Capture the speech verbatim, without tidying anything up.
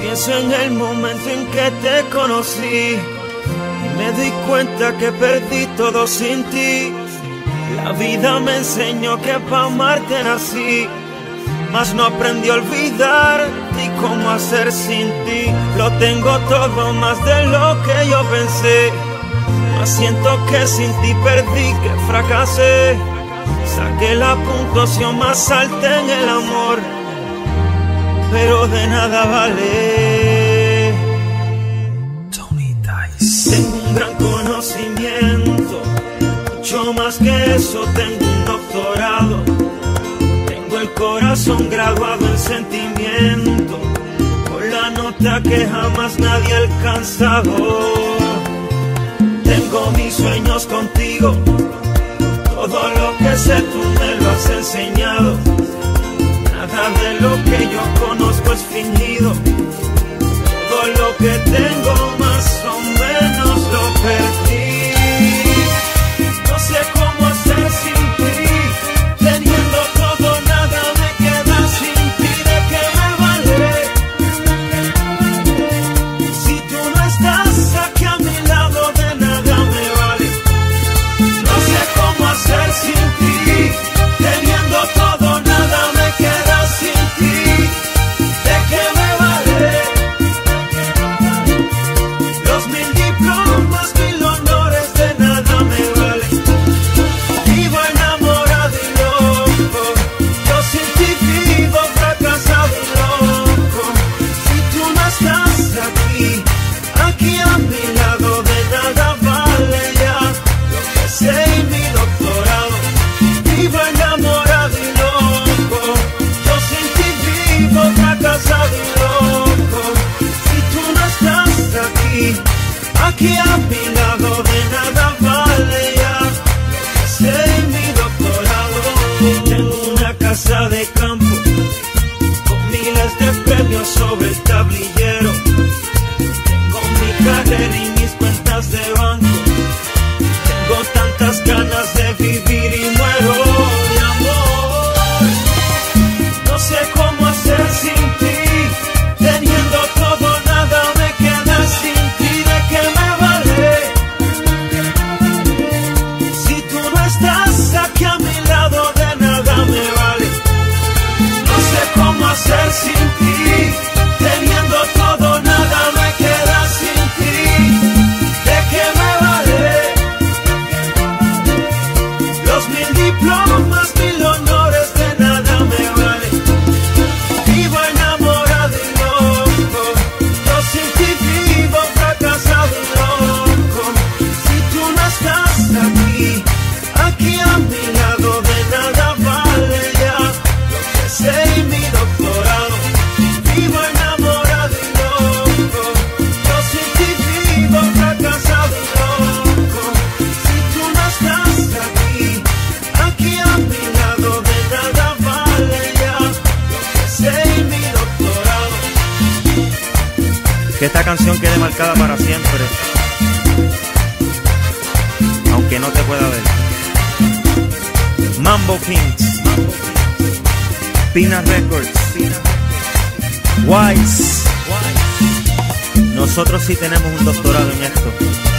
Pienso en el momento en que te conocí y me di cuenta que perdí todo sin ti. La vida me enseñó que pa' amarte nací, mas no aprendí a olvidar ni cómo hacer sin ti. Lo tengo todo más de lo que yo pensé, mas siento que sin ti perdí, que fracasé. Saqué la puntuación más alta en el amor, pero de nada vale. Tony Dice. Tengo un gran conocimiento, mucho más que eso, tengo un doctorado. Tengo el corazón graduado en sentimiento, con la nota que jamás nadie ha alcanzado. Tengo mis sueños contigo, todo lo que sé tú me lo has enseñado. Nada de lo que yo conozco es fingido, todo lo que tengo más o menos lo perdí. No sé cómo hacer sin ti, teniendo todo nada me queda sin ti. ¿De qué me vale si tú no estás aquí a mi lado? De nada me vale. No sé cómo hacer sin ti, teniendo todo nada me queda sin ti. ¿De qué me vale los mil diplomas, mil honores? De nada me vale. Vivo enamorado y loco, yo sin ti vivo fracasado y loco. Si tú no estás aquí, aquí a mi lado, de nada vale ya lo que sé y mi doctorado. Vivo enamorado y loco, yo sin ti vivo fracasado y loco. Si tú no estás aquí, aquí a mi lado, de nada vale ya lo que sé y mi doctorado. Tengo una casa de campo con miles de premios sobre el tablillero. Tengo mi carrera y mis cuentas de banco. Tengo tantas ganas de vivir y muero de amor. No sé cómo hacer sin ti, teniendo todo nada me queda sin ti. ¿De qué me vale si tú no estás aquí a mi lado? De nada me vale. No sé cómo hacer sin ti, teniendo todo nada me queda sin ti. ¿De qué me vale los mil diplomas, mil honores? De nada me vale. Vivo enamorado y loco, yo sin ti vivo fracasado y loco. Si tú no estás aquí, aquí a mi lado, de nada vale ya lo que sé y mi doctorado. Vivo enamorado y loco, yo sin ti vivo fracasado y loco. Si tú no estás aquí, aquí a mi lado, de nada vale ya lo que sé y mi doctorado. Que esta canción quede marcada para siempre, aunque no te pueda ver. Mambo Kings, Pina Records, Wise. Nosotros sí tenemos un doctorado en esto.